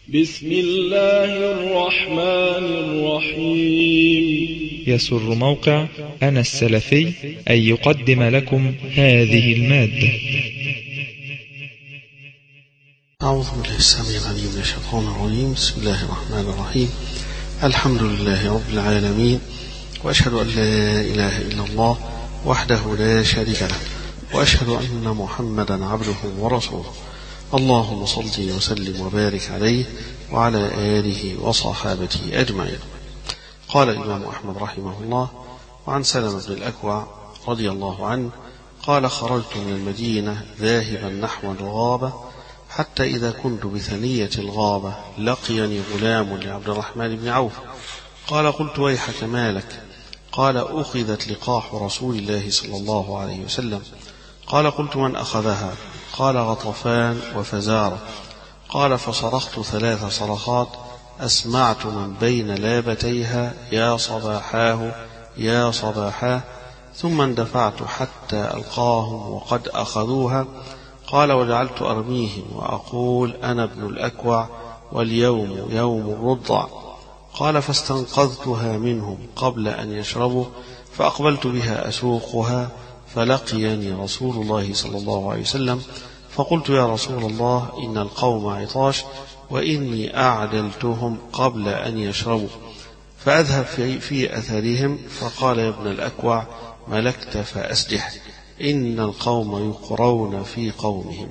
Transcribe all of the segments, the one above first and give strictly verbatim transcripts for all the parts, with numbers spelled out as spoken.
بسم الله الرحمن الرحيم. يسر موقع أنا السلفي أن يقدم لكم هذه المادة. أعوذ بالله السميع العليم من الشيطان الرجيم. بسم الله الرحمن الرحيم. الحمد لله رب العالمين، وأشهد أن لا إله إلا الله وحده لا شريك له، وأشهد أن محمدا عبده ورسوله. اللهم صل وسلم وبارك عليه وعلى آله وصحابته أجمعين. قال الإمام أحمد رحمه الله: وعن سلمة بن الأكوع رضي الله عنه قال: خرجت من المدينة ذاهبا نحو الغابة، حتى إذا كنت بثنية الغابة لقيني غلام لعبد الرحمن بن عوف. قال: قلت: ويحك مالك؟ قال: أخذت لقاح رسول الله صلى الله عليه وسلم. قال: قلت: من أخذها؟ قال: غطفان وفزارة. قال: فصرخت ثلاث صرخات أسمعت من بين لابتيها: يا صباحاه يا صباحاه، ثم اندفعت حتى ألقاهم وقد أخذوها. قال: وجعلت أرميهم وأقول: أنا ابن الأكوع واليوم يوم الرضع. قال: فاستنقذتها منهم قبل أن يشربوا، فأقبلت بها أسوقها، فلقيني رسول الله صلى الله عليه وسلم، فقلت: يا رسول الله، إن القوم عطاش، وإني أعدلتهم قبل أن يشربوا، فأذهب في, في أثرهم. فقال: يا ابن الأكوع، ملكت فأسدح، إن القوم يقرون في قومهم.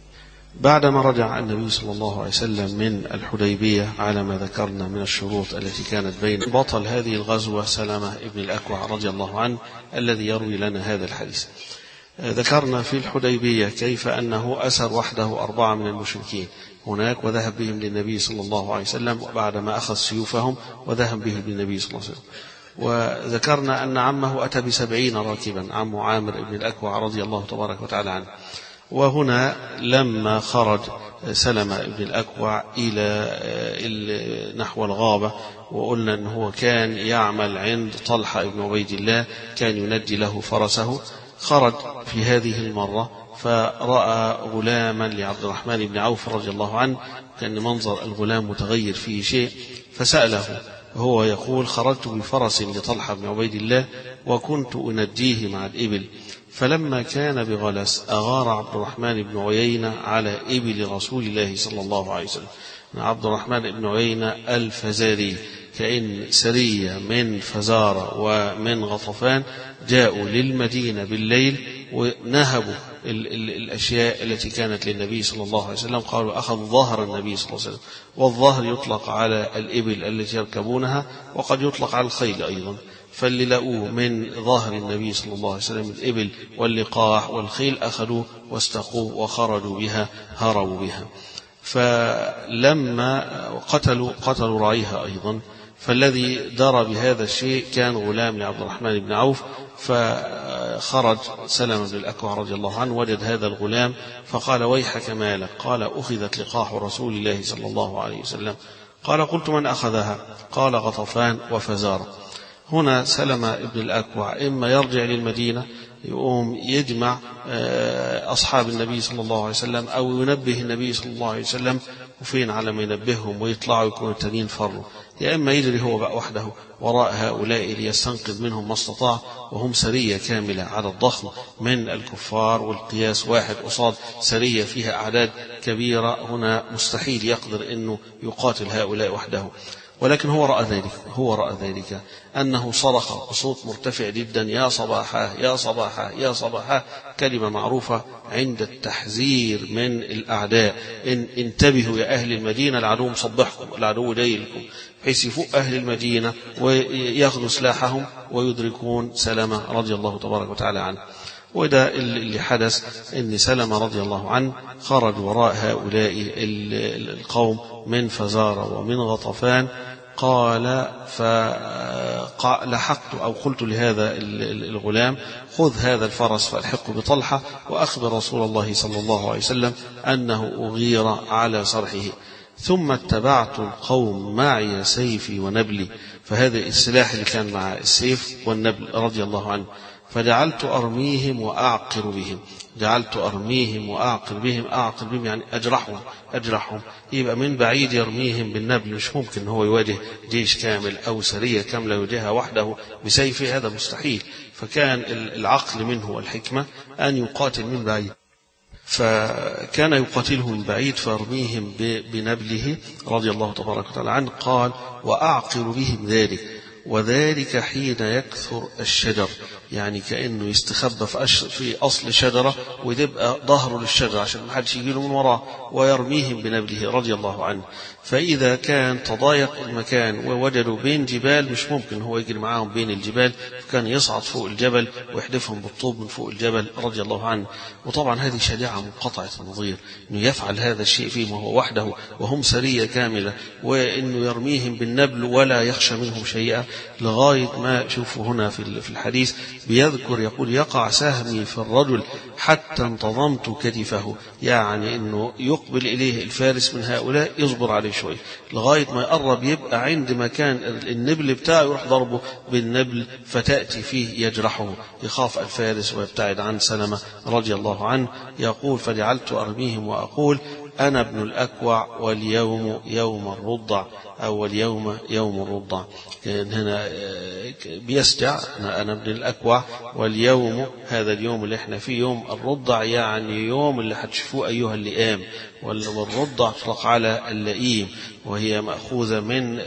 بعدما رجع النبي صلى الله عليه وسلم من الحديبية على ما ذكرنا من الشروط التي كانت بين بطل هذه الغزوة سلمة ابن الأكوع رضي الله عنه الذي يروي لنا هذا الحديث. ذكرنا في الحديبية كيف أنه أسر وحده أربعة من المشركين هناك، وذهب بهم للنبي صلى الله عليه وسلم، وبعدما أخذ سيوفهم وذهب بهم للنبي صلى الله عليه وسلم. وذكرنا أن عمه أتى بسبعين راكبا، عم عامر بن الأكوع رضي الله تبارك وتعالى عنه. وهنا لما خرج سلمة بن الأكوع إلى نحو الغابة، وقلنا أنه كان يعمل عند طلحة بن عبيد الله، كان ينجي له فرسه. خرج في هذه المرة فرأى غلاما لعبد الرحمن بن عوف رضي الله عنه، كان منظر الغلام متغير فيه شيء، فسأله. هو يقول: خرجت بفرس لطلحة بن عبيد الله وكنت أنجيه مع الإبل، فلما كان بغلس أغار عبد الرحمن بن عيينة على إبل رسول الله صلى الله عليه وسلم. عبد الرحمن بن عيينة الفزاري، كأن سرية من فزارة ومن غطفان جاءوا للمدينة بالليل ونهبوا ال ال الأشياء التي كانت للنبي صلى الله عليه وسلم. قالوا: أخذوا ظهر النبي صلى الله عليه وسلم، والظهر يطلق على الإبل التي يركبونها، وقد يطلق على الخيل أيضا. فاللي لقوه من ظهر النبي صلى الله عليه وسلم الإبل واللقاح والخيل أخذوه واستقوه وخرجوا بها، هربوا بها. فلما قتلوا قتلوا راعيها أيضا. فالذي درى بهذا الشيء كان غلام لعبد الرحمن بن عوف. فخرج سلمة بن الأكوع رضي الله عنه، وجد هذا الغلام فقال: ويحك مالك؟ قال: أخذت لقاح رسول الله صلى الله عليه وسلم. قال: قلت: من أخذها؟ قال: غطفان وفزارة. هنا سلمة بن الأكوع إما يرجع للمدينة يقوم يجمع أصحاب النبي صلى الله عليه وسلم، أو ينبه النبي صلى الله عليه وسلم، وفين على ما ينبههم ويطلعوا يكونوا التانيين فروا، يا إما يجري هو بقى وحده وراء هؤلاء ليستنقذ منهم ما استطاع، وهم سرية كاملة عدد ضخم من الكفار، والقياس واحد قصاد سرية فيها أعداد كبيرة. هنا مستحيل يقدر أنه يقاتل هؤلاء وحده. ولكن هو رأى ذلك هو رأى ذلك أنه صرخ بصوت مرتفع جدا: يا صباحاه يا صباحاه يا صباحاه، كلمة معروفة عند التحذير من الأعداء. إن انتبهوا يا أهل المدينة، العدو مصبحكم، العدو جاي لكم، بحيث يفوق أهل المدينة ويأخذوا سلاحهم ويدركون سلمة رضي الله تبارك وتعالى عنه. وده اللي حدث، ان سلمة رضي الله عنه خرج وراء هؤلاء القوم من فزارة ومن غطفان. قال: فلحقت أو قلت لهذا الغلام: خذ هذا الفرس فألحقه بطلحة، وأخبر رسول الله صلى الله عليه وسلم أنه أغير على صرحه. ثم اتبعت القوم معي سيفي ونبلي، فهذا السلاح اللي كان مع السيف والنبل رضي الله عنه، فجعلت أرميهم وأعقر بهم. جعلت أرميهم وأعقل بهم. أعقل بهم يعني أجرحهم أجرحهم يبقى من بعيد يرميهم بالنبل. مش ممكن هو يواجه جيش كامل أو سرية كاملة يواجهها وحده بسيفه، هذا مستحيل. فكان العقل منه والحكمة أن يقاتل من بعيد، فكان يقاتله من بعيد فيرميهم بنبله رضي الله تبارك وتعالى عنه. قال وأعقل بهم ذلك، وذلك حين يكثر الشجر، يعني كأنه يستخبى في أصل شجرة ويبقى ظهره للشجرة عشان ما حدش يجي له من وراه، ويرميهم بنبله رضي الله عنه. فإذا كان تضايق المكان ووجدوا بين جبال مش ممكن هو يجري معاهم بين الجبال، فكان يصعد فوق الجبل ويحدفهم بالطوب من فوق الجبل رضي الله عنه. وطبعا هذه شجاعة منقطعة النظير أنه يفعل هذا الشيء فيهم وهو وحده وهم سرية كاملة، وأنه يرميهم بالنبل ولا يخشى منهم شيئا. لغاية ما شوفوا هنا في الحديث بيذكر يقول يقع سهمي في الرجل حتى انتظمت كتفه، يعني أنه يقبل إليه الفارس من هؤلاء يصبر عليه شوي لغاية ما يقرب يبقى عند مكان النبل بتاعه يروح ضربه بالنبل فتأتي فيه يجرحه، يخاف الفارس ويبتعد عن سلمة رضي الله عنه. يقول فجعلت أرميهم وأقول أنا ابن الأكوع واليوم يوم الرضع، أو اليوم يوم الرضع. كان هنا بيسجع أنا ابن الأكوع واليوم هذا اليوم اللي احنا فيه يوم الرضع، يعني يوم اللي هتشوفوه أيها اللئام. والرضع تطلق على اللئيم، وهي مأخوذة من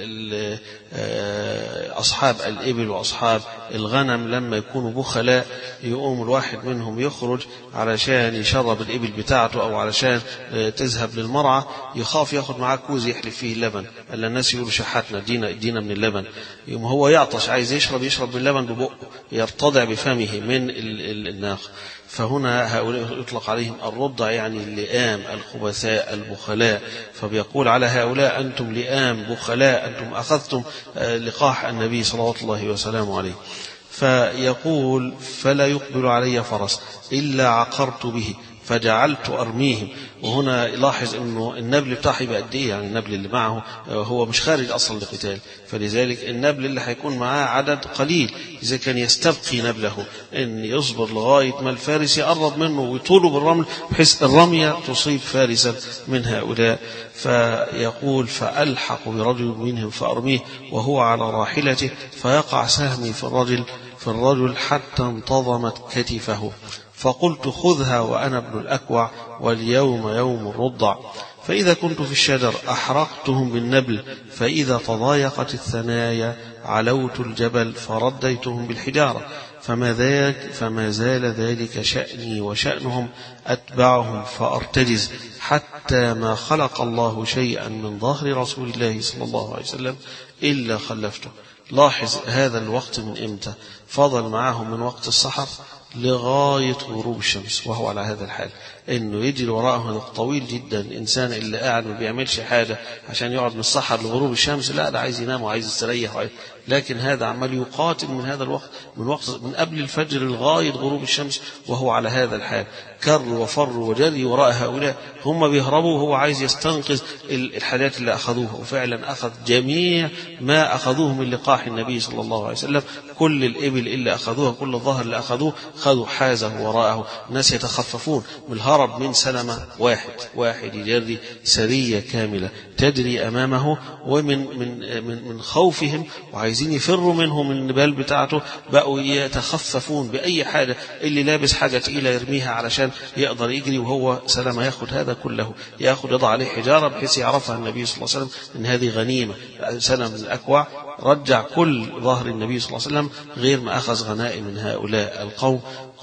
أصحاب الإبل وأصحاب الغنم لما يكونوا بخلاء يقوم الواحد منهم يخرج علشان يشرب الإبل بتاعته أو علشان تذهب للمرعى، يخاف ياخد معاه كوز يحلف فيه اللبن، ألا الناس يقولوا شحاتنا دينا دينا من اللبن. يوم هو يعطش عايز يشرب يشرب من اللبن ببقه يرتضع بفمه من الناقة. فهنا هؤلاء يطلق عليهم الرضع، يعني اللئام الخبثاء البخلاء. فبيقول على هؤلاء أنتم لئام بخلاء، أنتم أخذتم لقاح النبي صلوات الله وسلامه عليه. فيقول فلا يقبل علي فرس إلا عقرت به فجعلت أرميهم. وهنا لاحظ أنه النبل بتاعه يبقى قد إيه، يعني النبل اللي معه هو مش خارج أصلا لقتال، فلذلك النبل اللي هيكون معاه عدد قليل. إذا كان يستبقي نبله أن يصبر لغاية ما الفارس يقرب منه ويطوله بالرمل بحيث الرمية تصيب فارسا من هؤلاء. فيقول فألحق برجل منهم فأرميه وهو على راحلته فيقع سهمي في الرجل في الرجل حتى انتظمت كتفه، فقلت خذها وأنا ابن الأكوع واليوم يوم الرضع. فإذا كنت في الشجر أحرقتهم بالنبل، فإذا تضايقت الثنايا علوت الجبل فرديتهم بالحجارة. فما, ذاك فما زال ذلك شأني وشأنهم أتبعهم فأرتجز حتى ما خلق الله شيئا من ظهر رسول الله صلى الله عليه وسلم إلا خلفته. لاحظ هذا الوقت من إمتى؟ فضل معهم من وقت السحر لغاية غروب الشمس وهو على هذا الحال، انه يجري وراءه وقت طويل جدا. الانسان اللي قاعد ما بيعملش حاجة عشان يقعد من السحر لغروب الشمس، لا ده عايز ينام وعايز يستريح، لكن هذا عمال يقاتل من هذا الوقت من وقت من قبل الفجر لغاية غروب الشمس وهو على هذا الحال، كر وفر وجري وراء هؤلاء. هم بيهربوا وهو عايز يستنقذ الحاجات اللي أخذوها، وفعلا أخذ جميع ما أخذوه من لقاح النبي صلى الله عليه وسلم. كل الإبل اللي أخذوها، كل الظهر اللي أخذوه خذوا حازه وراءه. الناس يتخففون من الهرب من سلمة، واحد واحد يجري سرية كاملة تجري أمامه، ومن من من من خوفهم وعايزين يفروا منه من النبال بتاعته بقوا يتخففون بأي حاجة. اللي لابس حاجة تقيلة يرميها علشان يقدر يجري، وهو سلمة ياخد هذا كله، ياخد يضع عليه حجارة بحيث يعرفها النبي صلى الله عليه وسلم إن هذه غنيمة. سلمة من الأكوع رجع كل ظهر النبي صلى الله عليه وسلم غير ما أخذ غنائم من هؤلاء القوم.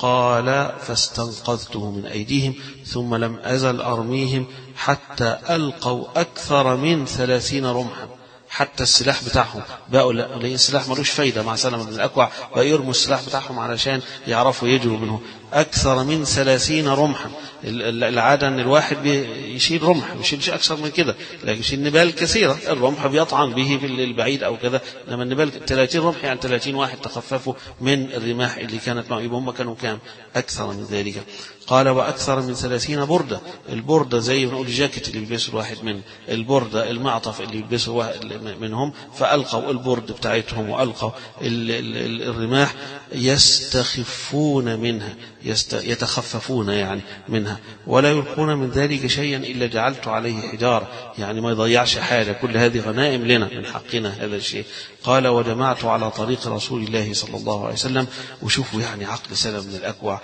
قال فاستنقذته من أيديهم ثم لم أزل أرميهم حتى ألقوا أكثر من ثلاثين رمحا. حتى السلاح بتاعهم بقوا لأن السلاح ملوش فايدة مع سلمة بن الأكوع، بقى يرموا السلاح بتاعهم علشان يعرفوا يجروا منه. أكثر من ثلاثين رمحا. العادة أن الواحد يشيل رمح، يشيلش أكثر من كده، لكن يشيل نبال كثيرة. الرمح بيطعن به في البعيد أو كذا، لما النبال ثلاثين رمح يعني ثلاثين واحد تخففوا من الرماح اللي كانت معه. يبقى هم كانوا كام؟ أكثر من ذلك. قال وأكثر من ثلاثين بردة. البردة زي ما نقول الجاكيت اللي يلبسه الواحد من البردة، المعطف اللي يلبسه منهم. فألقوا البرد بتاعتهم وألقوا الرماح يستخفون منها، يتخففون يعني منها، ولا يلقون من ذلك شيئا إلا جعلت عليه حجارة، يعني ما يضيعش حاجة، كل هذه غنائم لنا من حقنا هذا الشيء. قال وجمعت على طريق رسول الله صلى الله عليه وسلم. وشوفوا يعني عقل سلم بن الأكوع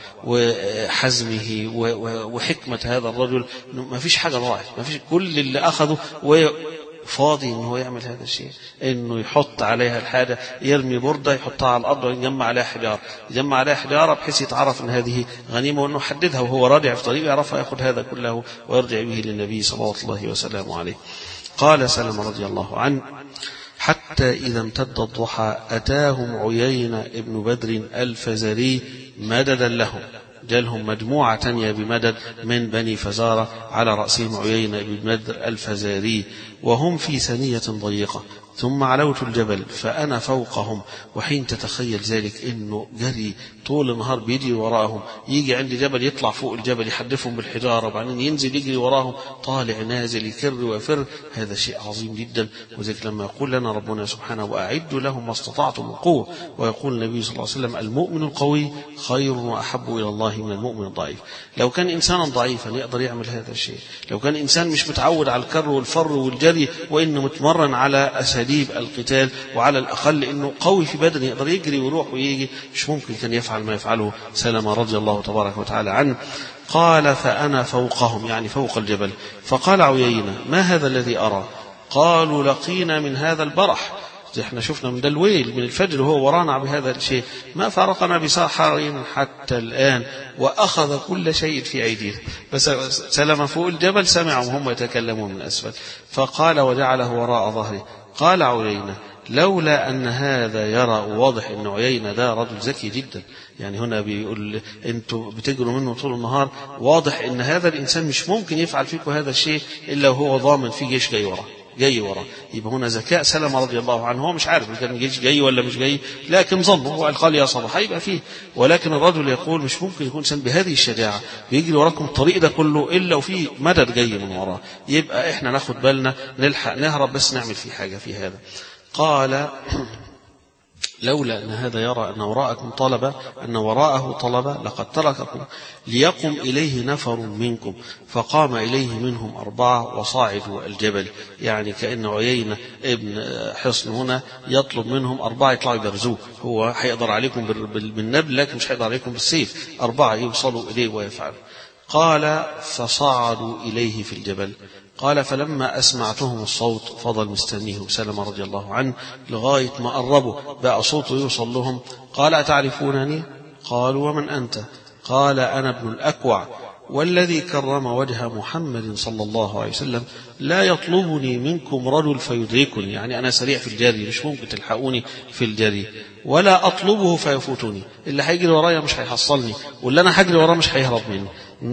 وحزمه وحكمة هذا الرجل، ما فيش حاجة ضاعت، ما فيش، كل اللي أخذه فاضي إنه هو يعمل هذا الشيء، إنه يحط عليها الحاجة، يرمي بردة يحطها على الأرض ويجمع عليها حجارة، يجمع عليها حجارة بحيث يتعرف أن هذه غنيمة، وأنه حددها وهو راجع في طريق يعرفها، يأخذ هذا كله ويرجع به للنبي صلى الله عليه وسلم عليه. قال سلمة رضي الله عنه حتى إذا امتد الضحى أتاهم عيينة ابن بدر الفزاري مددا لهم، جالهم مجموعة تانية بمدد من بني فزارة على رأسهم عيينة بن بدر الفزاري، وهم في ثنية ضيقة. ثم علوت الجبل فأنا فوقهم. وحين تتخيل ذلك إنه جري طول النهار بيجي وراءهم، يجي عند جبل يطلع فوق الجبل يحدفهم بالحجارة، وبعدين ينزل يجري وراهم، طالع نازل يكر ويفر، هذا شيء عظيم جدا. وذلك لما يقول لنا ربنا سبحانه وأعدوا لهم ما استطعتم من قوة، ويقول النبي صلى الله عليه وسلم المؤمن القوي خير وأحب إلى الله من المؤمن الضعيف. لو كان إنسانا ضعيفا يقدر يعمل هذا الشيء، لو كان إنسان مش متعود على الكر والفر والجري وإنه متمرن على أساليب القتال، وعلى الأقل إنه قوي في بدنه يقدر يجري ويروح ويجي، مش ممكن كان يفعل ما يفعله سلمة رضي الله تبارك وتعالى عنه. قال فأنا فوقهم، يعني فوق الجبل. فقال عيينة ما هذا الذي أرى؟ قالوا لقينا من هذا البرح، احنا شفنا من دلويل من الفجر وهو ورانا بهذا الشيء، ما فارقنا بساحر حتى الآن، وأخذ كل شيء في أيدينا. بس سلم فوق الجبل سمعهم هم يتكلمون من أسفل. فقال وجعله وراء ظهره. قال عيينة لولا أن هذا يرى، واضح أن عيينة ده رجل ذكي جدا، يعني هنا بيقول أنتوا بتجروا منه طول النهار، واضح أن هذا الإنسان مش ممكن يفعل فيكم هذا الشيء إلا وهو ضامن في جيش جاي وراه جاي وراه. يبقى هنا ذكاء سلمة رضي الله عنه، هو مش عارف إذا كان جيش جاي ولا مش جاي، لكن ظنه هو قال يا صباح يبقى فيه. ولكن الرجل يقول مش ممكن يكون إنسان بهذه الشجاعة بيجري وراكم الطريق ده كله إلا وفي مدد جاي من وراه، يبقى إحنا ناخد بالنا نلحق نهرب بس نعمل فيه حاجة في هذا. قال لولا أن هذا يرى أن وراءكم طلبة أن وراءه طلبة لقد ترككم ليقم إليه نفر منكم. فقام إليه منهم أربعة وصاعدوا الجبل، يعني كأن عيينة ابن حصن هنا يطلب منهم أربعة يطلعوا يبرزوه، هو هيقدر عليكم بالنبل لكن مش هيقدر عليكم بالسيف، أربعة يوصلوا إليه ويفعلوا. قال فصعدوا إليه في الجبل. قال فلما أسمعتهم الصوت فضل مستنيه سلمة رضي الله عنه لغاية ما قربوا بقى صوته يوصل لهم. قال أتعرفونني؟ قالوا ومن أنت؟ قال أنا ابن الأكوع، والذي كرم وجه محمد صلى الله عليه وسلم لا يطلبني منكم رجل فيدركني، يعني أنا سريع في الجري مش ممكن تلحقوني في الجري، ولا أطلبه فيفوتني، اللي هيجري ورايا مش هيحصلني، واللي أنا هجري وراه مش هيهرب مني.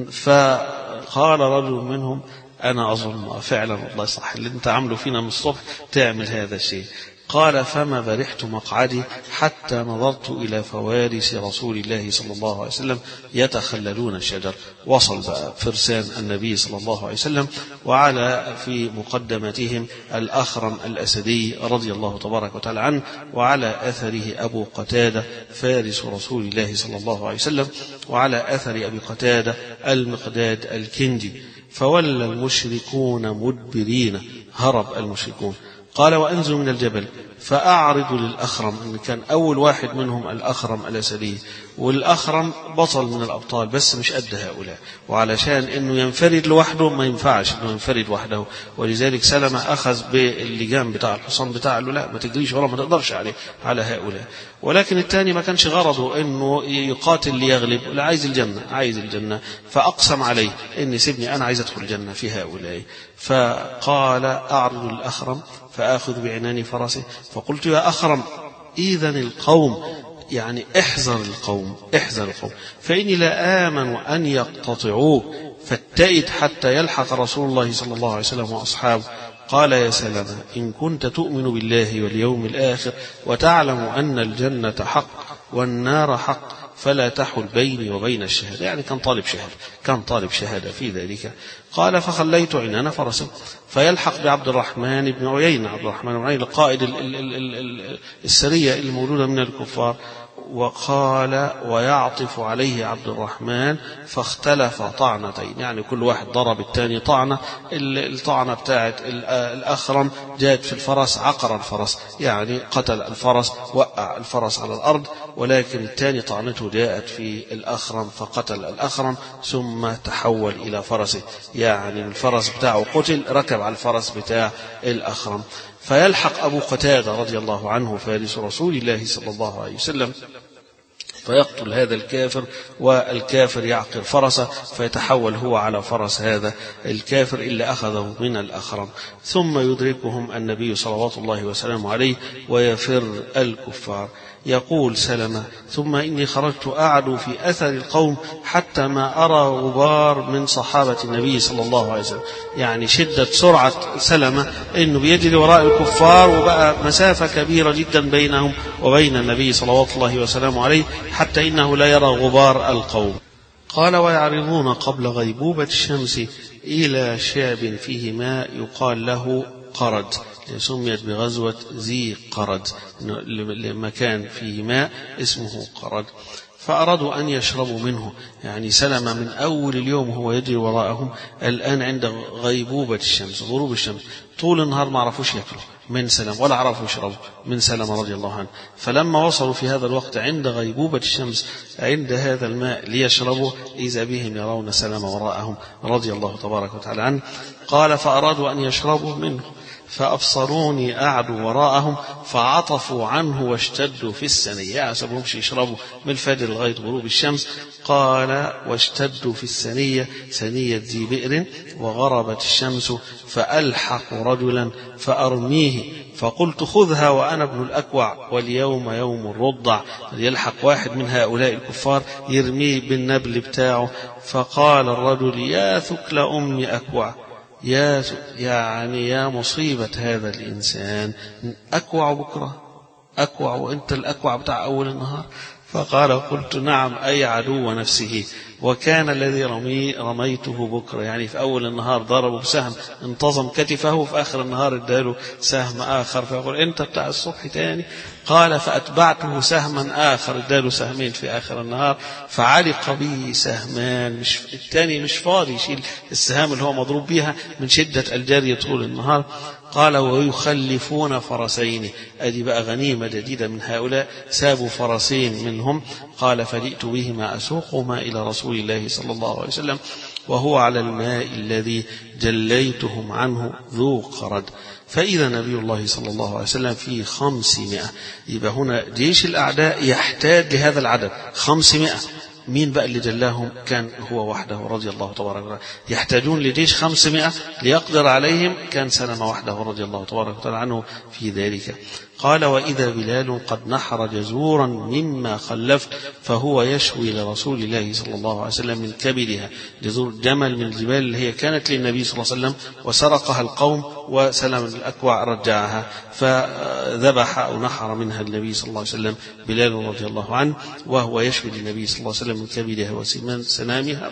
فقال رجل منهم أنا أظن فعلا والله صح اللي أنت عمله فينا من الصبح تعمل هذا الشيء. قال فما برحت مقعدي حتى نظرت إلى فوارس رسول الله صلى الله عليه وسلم يتخللون الشجر. وصل بقى فرسان النبي صلى الله عليه وسلم، وعلى في مقدمتهم الأخرم الأسدي رضي الله تبارك وتعالى عنه، وعلى أثره أبو قتادة فارس رسول الله صلى الله عليه وسلم، وعلى أثر أبي قتادة المقداد الكندي. فولى المشركون مدبرين، هرب المشركون. قال وأنزل من الجبل فأعرض للأخرم، إن كان أول واحد منهم الأخرم الأسدي، والأخرم بطل من الأبطال بس مش قد هؤلاء، وعلشان إنه ينفرد لوحده ما ينفعش إنه ينفرد وحده، ولذلك سلمة أخذ باللجام بتاع الحصان بتاعه، لا ما تجريش ولا ما تقدرش عليه على هؤلاء. ولكن الثاني ما كانش غرضه إنه يقاتل ليغلب، لا عايز الجنة عايز الجنة، فأقسم عليه إني سيبني أنا عايز أدخل الجنة في هؤلاء. فقال أعرض للأخرم فآخذ بعنان فرسه. فقلت يا أخرم إذن القوم، يعني احذر القوم احذر القوم فإني لا آمن أن يقتطعوه، فاتئد حتى يلحق رسول الله صلى الله عليه وسلم وأصحابه. قال يا سلمة إن كنت تؤمن بالله واليوم الآخر وتعلم أن الجنة حق والنار حق فلا تحل بيني وبين الشهادة، يعني كان طالب شهادة كان طالب شهادة في ذلك. قال فخليت عنان فرسه فيلحق بعبد الرحمن بن عيينة، عبد الرحمن بن عيينة قائد السرية المولودة من الكفار، وقال ويعطف عليه عبد الرحمن فاختلف طعنتين، يعني كل واحد ضرب الثاني طعنة. الطعنة بتاعت الأخرم جاءت في الفرس، عقر الفرس، يعني قتل الفرس، وقع الفرس على الأرض، ولكن الثاني طعنته جاءت في الأخرم فقتل الأخرم ثم تحول إلى فرسه، يعني الفرس بتاعه قتل ركب على الفرس بتاع الأخرم. فيلحق أبو قتادة رضي الله عنه فارس رسول الله صلى الله عليه وسلم فيقتل هذا الكافر، والكافر يعقر فرسه فيتحول هو على فرس هذا الكافر اللي أخذه من الأخرم. ثم يدركهم النبي صلوات الله وسلامه عليه ويفر الكفار. يقول سلمة: ثم إني خرجت أعدو في أثر القوم حتى ما أرى غبار من صحابة النبي صلى الله عليه وسلم. يعني شدة سرعة سلمة إنه بيجري وراء الكفار، وبقى مسافة كبيرة جدا بينهم وبين النبي صلوات الله وسلامه عليه حتى إنه لا يرى غبار القوم. قال: ويعرضون قبل غيبوبة الشمس إلى شعب فيه ماء يقال له قرد، سميت بغزوة ذي قرد لما كان فيه ماء اسمه قرد. فأرادوا أن يشربوا منه، يعني سلم من أول اليوم هو يجري وراءهم، الآن عند غيبوبة الشمس، غروب الشمس، طول النهار ما عرفوش يأكلوا من سلم ولا عرفوا يشربوا من سلم رضي الله عنه. فلما وصلوا في هذا الوقت عند غيبوبة الشمس عند هذا الماء ليشربوا، إذا بهم يرون سلم وراءهم رضي الله تبارك وتعالى عنه. قال: فأرادوا أن يشربوا منه فأبصروني أعدوا وراءهم فعطفوا عنه واشتدوا في السنية، يعني سبهمش يشربوا من الفجر لغاية غروب الشمس. قال: واشتدوا في السنية، سنية ذي بئر، وغربت الشمس فألحق رجلا فأرميه، فقلت: خذها وأنا ابن الأكوع واليوم يوم الرضع. يلحق واحد من هؤلاء الكفار يرميه بالنبل بتاعه. فقال الرجل: يا ثكل أم أكوع، يا يعني يا مصيبة هذا الإنسان، أكوع بكرة، أكوع وأنت الأكوع بتاع أول النهار. فقال: قلت: نعم، أي عدو نفسه، وكان الذي رمي رميته بكرة، يعني في أول النهار ضربه بسهم انتظم كتفه، وفي آخر النهار اداله سهم آخر، فيقول: أنت بتاع الصبح تاني. قال: فأتبعته سهما آخر، اداله سهمين في آخر النهار، فعلق به سهمان، مش التاني مش فاضي يشيل السهام اللي هو مضروب بيها من شدة الجري طول النهار. قال: ويخلفون فرسين، أدي بقى غنيمة جديدة من هؤلاء، سابوا فرسين منهم. قال: فجئت بهما أسوقهما إلى رسول الله صلى الله عليه وسلم وهو على الماء الذي جليتهم عنه ذو قرد، فإذا نبي الله صلى الله عليه وسلم في خمسمائة. يبقى هنا جيش الأعداء يحتاج لهذا العدد خمسمائة. مين بقى اللي جلاهم؟ كان هو وحده رضي الله تبارك وتعالى. يحتاجون لجيش خمسمائة ليقدر عليهم، كان سلمة وحده رضي الله تبارك وتعالى عنه في ذلك. قال: وإذا بلال قد نحر جزورا مما خلفت فهو يشوي لرسول الله صلى الله عليه وسلم من كبدها، جزور جمل من الجبال اللي هي كانت للنبي صلى الله عليه وسلم وسرقها القوم، وسلم الأكوع رجعها، فذبح أو نحر منها النبي صلى الله عليه وسلم بلال رضي الله عنه، وهو يشوي للنبي صلى الله عليه وسلم من كبدها وسنامها.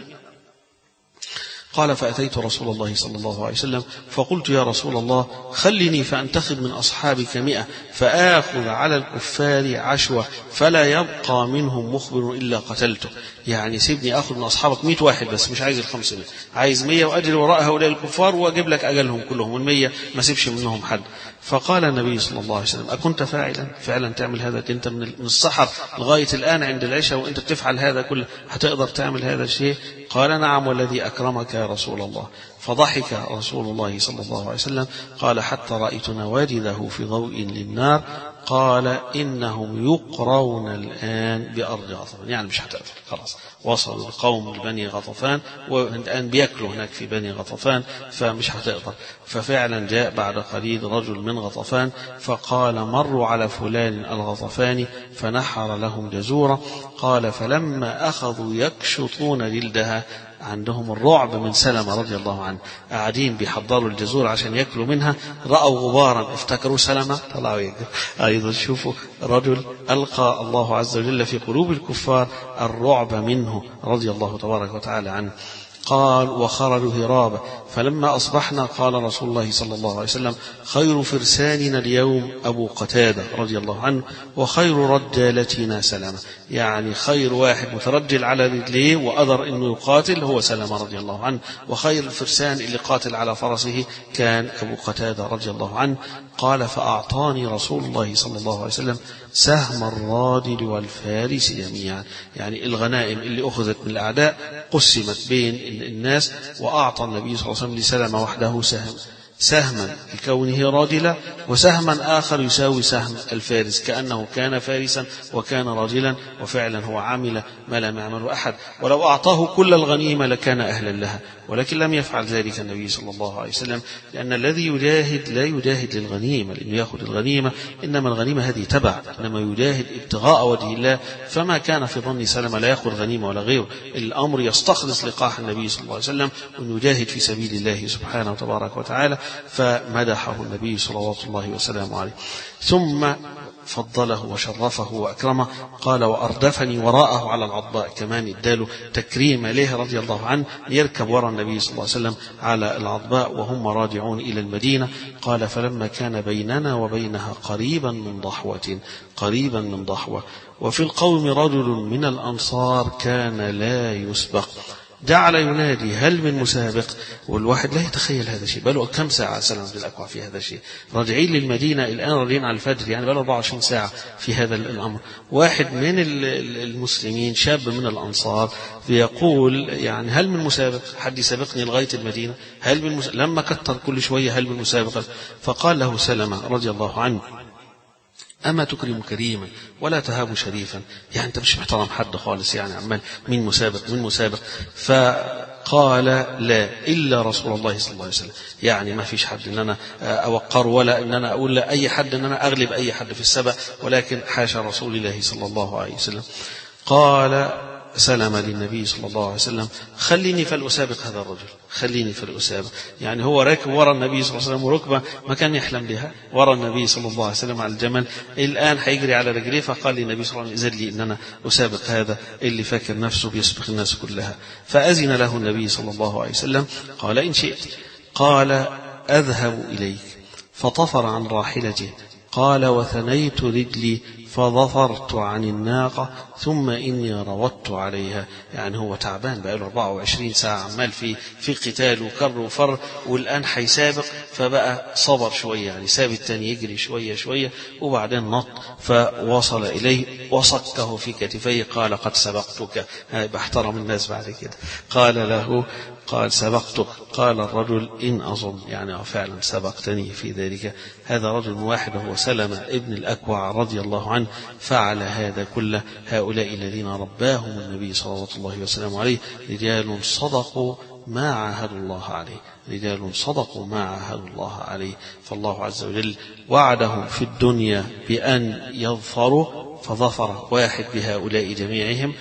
قال: فأتيت رسول الله صلى الله عليه وسلم فقلت: يا رسول الله، خلني فأنتخب من أصحابك مئة فآخذ على الكفار عشوة فلا يبقى منهم مخبر إلا قتلته. يعني سيبني أخذ من أصحابك مئة واحد بس، مش عايز الخمسمائة، عايز مئة وأجري وراء هؤلاء الكفار وأجيب لك أجلهم كلهم، والمئة ما سيبش منهم حد. فقال النبي صلى الله عليه وسلم: أكنت فاعلا فعلا تعمل هذا؟ أنت من السحر لغاية الآن عند العشاء وأنت بتفعل هذا كله، هتقدر تعمل هذا الشيء؟ قال: نعم والذي أكرمك يا رسول الله. فضحك رسول الله صلى الله عليه وسلم. قال: حتى رأيت نواجذه في ضوء للنار. قال: إنهم يقرون الآن بأرض غطفان، يعني مش هتقدر، خلاص وصلوا القوم لبني غطفان والآن بيأكلوا هناك في بني غطفان، فمش هتقدر. ففعلا جاء بعد قليل رجل من غطفان فقال: مروا على فلان الغطفاني، فنحر لهم جزورة. قال: فلما أخذوا يكشطون جلدها، عندهم الرعب من سلمة رضي الله عنه، قاعدين بيحضروا الجزور عشان يأكلوا منها، رأوا غبارا افتكروا سلمة، طلعوا يجروا. أيضا شوفوا رجل ألقى الله عز وجل في قلوب الكفار الرعب منه رضي الله تبارك وتعالى عنه. قال وخرجوا هرابا فلما أصبحنا قال رسول الله صلى الله عليه وسلم خير فرساننا اليوم أبو قتادة رضي الله عنه وخير رجالتنا سلمة، يعني خير واحد مترجل على رجليه وقدر أنه يقاتل هو سلمة رضي الله عنه، وخير الفرسان اللي قاتل على فرسه كان أبو قتادة رضي الله عنه. قال فأعطاني رسول الله صلى الله عليه وسلم سهم الراجل والفارس جميعا، يعني الغنائم اللي أخذت من الأعداء قسمت بين الناس، وأعطى النبي صلى الله عليه وسلم لسلمة وحده سهم سهما لكونه راجلا وسهما آخر يساوي سهم الفارس كأنه كان فارسا وكان راجلا، وفعلا هو عمل ما لم يعمله أحد، ولو أعطاه كل الغنيمة لكان أهلا لها، ولكن لم يفعل ذلك النبي صلى الله عليه وسلم، لأن الذي يجاهد لا يجاهد للغنيمة لأنه يأخذ الغنيمة، إنما الغنيمة هذه تبع، إنما يجاهد ابتغاء وجه الله. فما كان في ظن سلمة لا يأخذ غنيمة ولا غيره، الأمر يستخلص لقاح النبي صلى الله عليه وسلم وأن يجاهد في سبيل الله سبحانه وتبارك وتعالى، فمدحه النبي صلى الله وسلم عليه. ثم فضله وشرفه وأكرمه، قال وأردفني وراءه على العضباء، كمان اداله تكريم عليه رضي الله عنه يركب وراء النبي صلى الله عليه وسلم على العضباء وهم راجعون إلى المدينة. قال فلما كان بيننا وبينها قريبا من ضحوة قريبا من ضحوة وفي القوم رجل من الأنصار كان لا يسبق، جعل ينادي هل من مسابق، والواحد لا يتخيل هذا الشيء، بقى له كم ساعة سلمة بن الأكوع في هذا الشيء، راجعين للمدينة الآن راجعين على الفجر، يعني بقى له أربعة وعشرين ساعة في هذا الأمر. واحد من المسلمين شاب من الأنصار بيقول يعني هل من مسابق، حد يسابقني لغاية المدينة، هل من مسابق، لما كتر كل شوية هل من مسابق. فقال له سلمة رضي الله عنه أما تكرم كريما ولا تهاب شريفا، يعني أنت مش محترم حد خالص، يعني عمال من مسابق من مسابق. فقال لا إلا رسول الله صلى الله عليه وسلم، يعني ما فيش حد إن أنا أوقر ولا إن أنا أقول لا أي حد إن أنا أغلب أي حد في السبق، ولكن حاشا رسول الله صلى الله عليه وسلم. قال سلم للنبي صلى الله عليه وسلم خليني فلأسابق هذا الرجل، خليني فلأسابق، يعني هو راكب وراء النبي صلى الله عليه وسلم وركبة ما كان يحلم بها وراء النبي صلى الله عليه وسلم على الجمل، الآن حيجري على رجليه. فقال للنبي صلى الله عليه وسلم إذن لي إن أنا أسابق هذا اللي فاكر نفسه بيسبق الناس كلها. فأذن له النبي صلى الله عليه وسلم. قال إن شئت. قال أذهب إليك، فطفر عن راحلته. قال وثنيت رجلي فظفرت عن الناقة ثم إني روضت عليها، يعني هو تعبان بقاله أربعة وعشرين ساعة عمال في في قتال وكر وفر، والآن حيسابق، فبقى صبر شوية، يعني ساب التاني يجري شوية شوية وبعدين نط فوصل إليه وصكه في كتفيه. قال قد سبقتك، بحترم الناس بعد كده. قال له قال سبقتك. قال الرجل إن أظن، يعني فعلا سبقتني في ذلك. هذا رجل واحد وهو سلمة ابن الأكوع رضي الله عنه فعل هذا كله. هؤلاء الذين رباهم النبي صلى الله عليه وسلم عليه رجال صدقوا ما عاهدوا الله عليه، رجال صدقوا ما عاهدوا الله عليه. فالله عز وجل وعدهم في الدنيا بأن يظفروا فظفر واحد بهؤلاء جميعهم،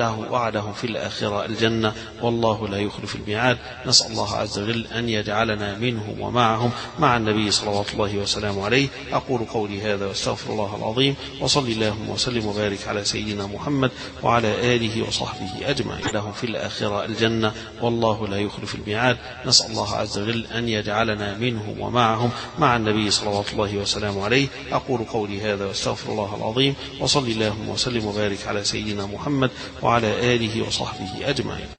وعدهم في الآخرة الجنة، والله لا يخلف الميعاد. نسأل الله عز وجل أن يجعلنا منهم ومعهم مع النبي صلى الله وسلم عليه. أقول قولي هذا واستغفر الله العظيم، وصلي اللهم وسلم وبارك على سيدنا محمد وعلى آله وصحبه أجمعين. لهم في الآخرة الجنة، والله لا يخلف الميعاد. نسأل الله عز وجل أن يجعلنا منهم ومعهم مع النبي صلى الله وسلم عليه. أقول قولي هذا واستغفر الله العظيم، وصلي اللهم وسلم وبارك على سيدنا محمد وعلى آله وصحبه أجمعين.